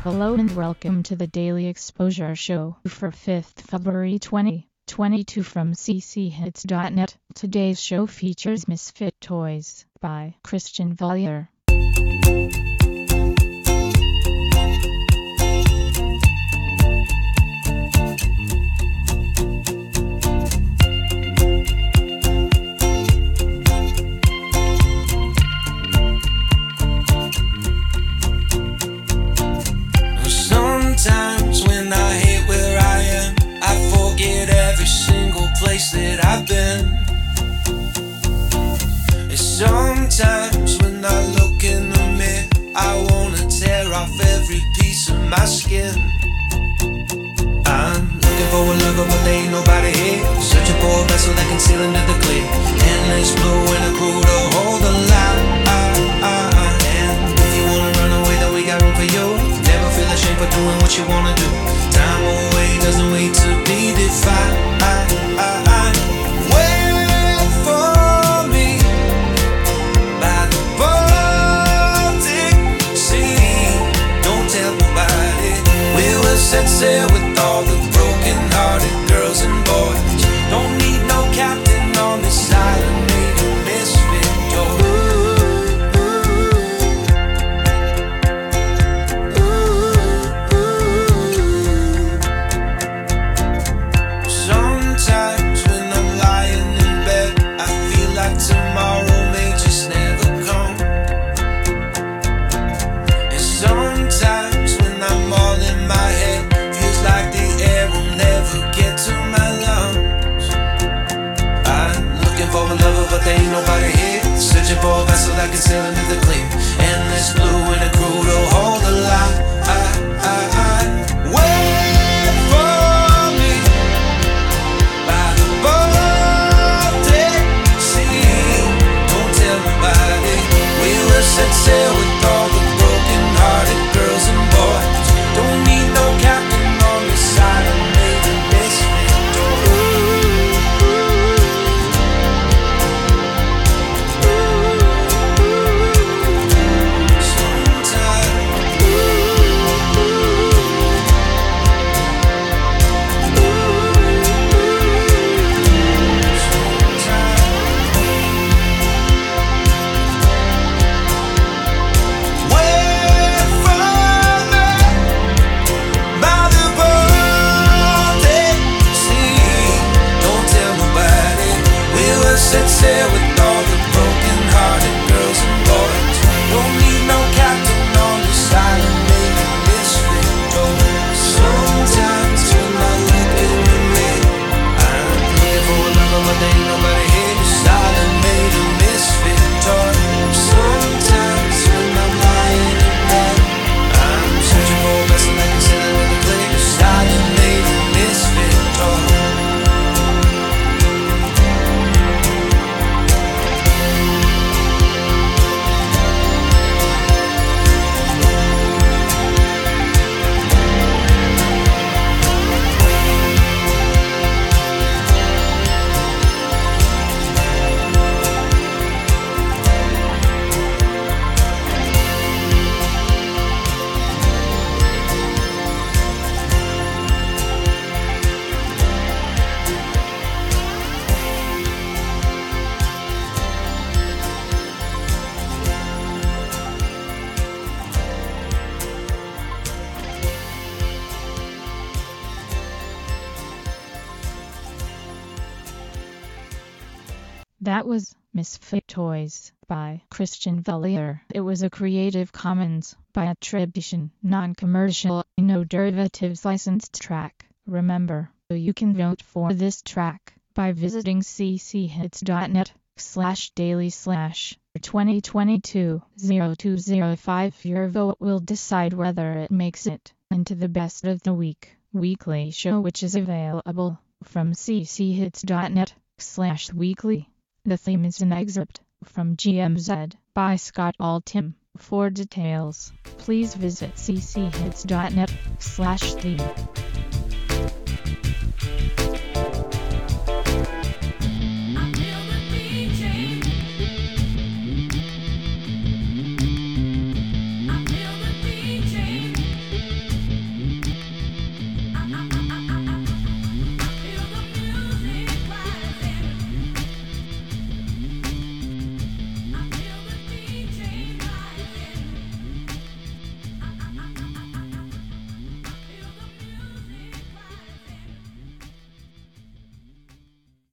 Hello and welcome to the Daily Exposure Show for 5th February 2022 from cchits.net. Today's show features Misfit Toys by Christian Valier. Sometimes when I hate where I am, I forget every single place that I've been. And sometimes when I look in the mirror, I wanna tear off every piece of my skin. I'm looking for a lover, but there ain't nobody here. Searching for a vessel that can sail into the clear. Endless blue and a crew to hold the line. And if you wanna run away, then we got room for you. Never feel ashamed for doing what you wanna do. Time away doesn't wait to be defined. Wait for me by the Baltic Sea. Don't tell nobody. We will set sail with all the broken-hearted girls and boys. Don't need no captain on this island, made a misfit toy. Sometimes when I'm lying in bed, I feel like tomorrow may just never come. And sometimes when I'm all in my head, feels like the air will never get to my lungs. I'm looking for a lover, but there ain't nobody here. Searching for a vessel that can sail into the clear. Endless blue and a crew to hold the line. Wait for me by the Baltic Sea. Don't tell nobody. We will set sail with all the broken-hearted girls and boys. Don't need no captain on this island, made a misfit toy. Set sail with all the broken-hearted girls and boys. Don't need no captain on this island, made a misfit toy. Sometimes when I look in the mirror, I'm looking for a lover, but there ain't nobody here. This island made a misfit toy. Sometimes when I'm lying in bed, I'm searching for a vessel that can sail into the clear. This island made a misfit toy. That was Misfit Toys by Christian Valier. It was a Creative Commons by attribution, non-commercial, no derivatives licensed track. Remember, you can vote for this track by visiting cchits.net/daily/2022-0205. Your vote will decide whether it makes it into the best of the weekly show, which is available from cchits.net/weekly. The theme is an excerpt from GMZ by Scott Altham. For details, please visit cchits.net/theme.